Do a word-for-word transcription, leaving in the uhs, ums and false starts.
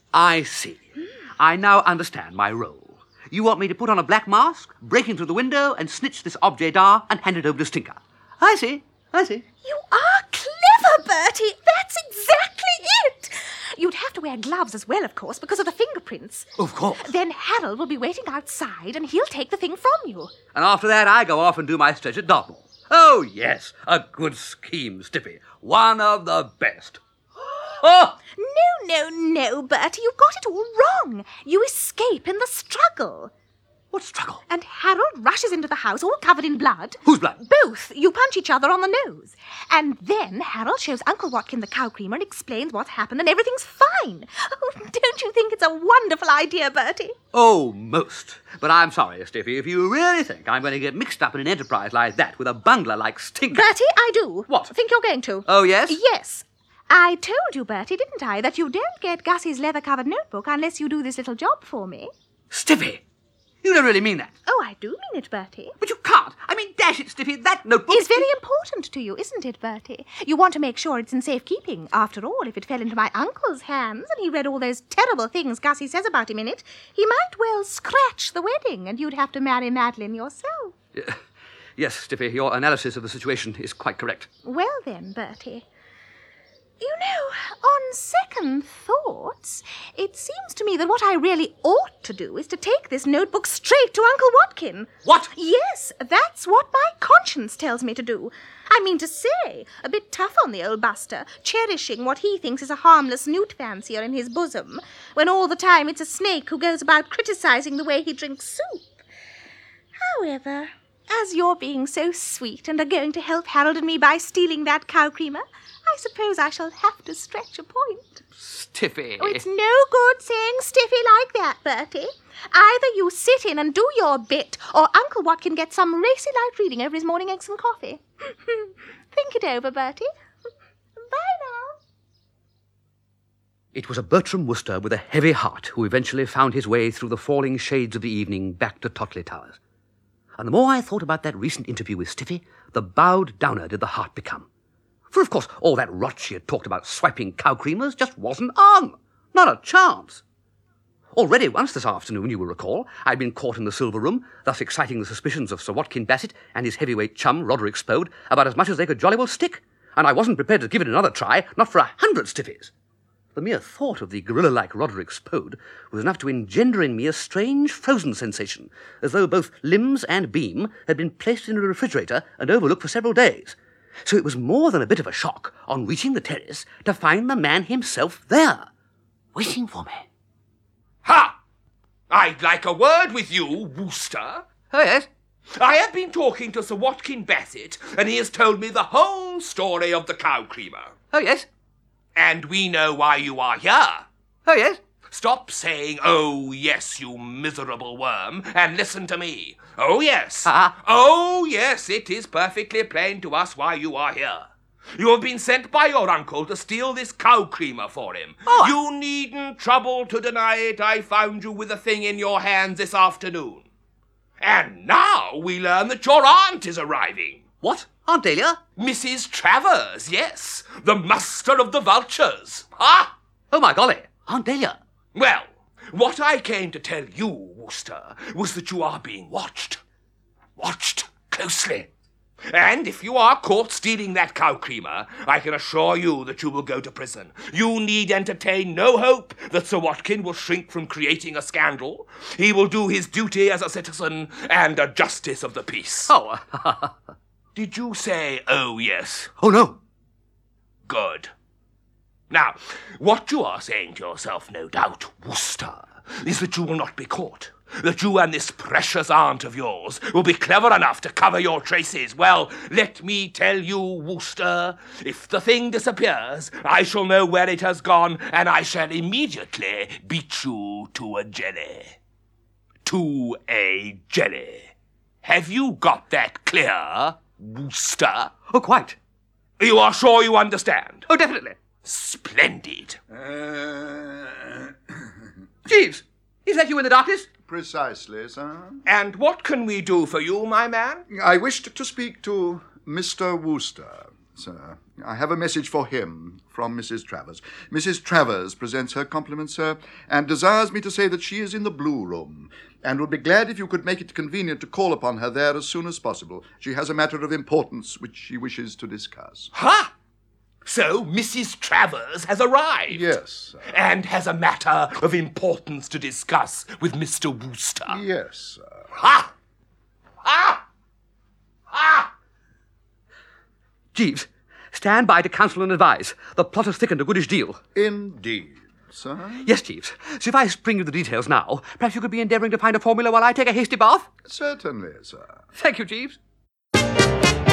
I see. I now understand my role. You want me to put on a black mask, break into the window, and snitch this objet d'art and hand it over to Stinker. I see. I see. You are clever, Bertie. That's exactly it. You'd have to wear gloves as well, of course, because of the fingerprints. Of course. Then Harold will be waiting outside, and he'll take the thing from you. And after that, I go off and do my stretch at Dartmoor. Oh, yes, a good scheme, Stiffy. One of the best. Oh! No, no, no, Bertie, you've got it all wrong. You escape in the struggle. What struggle? And Harold rushes into the house all covered in blood. Whose blood? Both. You punch each other on the nose. And then Harold shows Uncle Watkin the cow creamer and explains what's happened and everything's fine. Oh, don't you think it's a wonderful idea, Bertie? Oh, most. But I'm sorry, Stiffy, if you really think I'm going to get mixed up in an enterprise like that with a bungler like Stinker... Bertie, I do. What? Think you're going to. Oh, yes? Yes. I told you, Bertie, didn't I, that you don't get Gussie's leather-covered notebook unless you do this little job for me. Stiffy! You don't really mean that. Oh, I do mean it, Bertie. But you can't. I mean, dash it, Stiffy, that notebook... It's very important to you, isn't it, Bertie? You want to make sure it's in safekeeping. After all, if it fell into my uncle's hands and he read all those terrible things Gussie says about him in it, he might well scratch the wedding and you'd have to marry Madeline yourself. Yeah. Yes, Stiffy, your analysis of the situation is quite correct. Well then, Bertie... You know, on second thoughts, it seems to me that what I really ought to do is to take this notebook straight to Uncle Watkin. What? Yes, that's what my conscience tells me to do. I mean to say, a bit tough on the old buster, cherishing what he thinks is a harmless newt fancier in his bosom, when all the time it's a snake who goes about criticizing the way he drinks soup. However, as you're being so sweet and are going to help Harold and me by stealing that cow creamer, I suppose I shall have to stretch a point. Stiffy. Oh, it's no good saying stiffy like that, Bertie. Either you sit in and do your bit, or Uncle Watkin gets some racy light reading over his morning eggs and coffee. Think it over, Bertie. Bye now. It was a Bertram Wooster with a heavy heart who eventually found his way through the falling shades of the evening back to Totley Towers. And the more I thought about that recent interview with Stiffy, the bowed downer did the heart become. For, of course, all that rot she had talked about swiping cow creamers just wasn't on. Not a chance. Already once this afternoon, you will recall, I'd been caught in the silver room, thus exciting the suspicions of Sir Watkin Bassett and his heavyweight chum, Roderick Spode, about as much as they could jolly well stick, and I wasn't prepared to give it another try, not for a hundred stiffies. The mere thought of the gorilla-like Roderick Spode was enough to engender in me a strange frozen sensation, as though both limbs and beam had been placed in a refrigerator and overlooked for several days. So it was more than a bit of a shock, on reaching the terrace, to find the man himself there, waiting for me. Ha! I'd like a word with you, Wooster. Oh, yes? I have been talking to Sir Watkin Bassett, and he has told me the whole story of the cow creamer. Oh, yes? And we know why you are here. Oh, yes? Stop saying, oh, yes, you miserable worm, and listen to me. Oh, yes. Uh-huh. Oh, yes, it is perfectly plain to us why you are here. You have been sent by your uncle to steal this cow creamer for him. Oh. You needn't trouble to deny it. I found you with a thing in your hands this afternoon. And now we learn that your aunt is arriving. What? Aunt Dahlia? Missus Travers, yes. The muster of the vultures. Ha! Oh, my golly. Aunt Dahlia. Well, what I came to tell you, Wooster, was that you are being watched. Watched closely. And if you are caught stealing that cow creamer, I can assure you that you will go to prison. You need entertain no hope that Sir Watkin will shrink from creating a scandal. He will do his duty as a citizen and a justice of the peace. Oh. Did you say, oh, yes? Oh, no. Good. Now, what you are saying to yourself, no doubt, Wooster, is that you will not be caught. That you and this precious aunt of yours will be clever enough to cover your traces. Well, let me tell you, Wooster, if the thing disappears, I shall know where it has gone, and I shall immediately beat you to a jelly. To a jelly. Have you got that clear, Wooster? Oh, quite. You are sure you understand? Oh, definitely. Splendid. Uh, Jeeves, is that you in the darkness? Precisely, sir. And what can we do for you, my man? I wished to speak to Mister Wooster. sir. I have a message for him from Missus Travers. Missus Travers presents her compliments, sir, and desires me to say that she is in the Blue Room, and would be glad if you could make it convenient to call upon her there as soon as possible. She has a matter of importance which she wishes to discuss. Ha! So Missus Travers has arrived. Yes, sir. And has a matter of importance to discuss with Mister Wooster. Yes, sir. Ha! Ha! Ha! Jeeves, stand by to counsel and advise. The plot has thickened a goodish deal. Indeed, sir. Yes, Jeeves. So if I spring you the details now, perhaps you could be endeavouring to find a formula while I take a hasty bath? Certainly, sir. Thank you, Jeeves.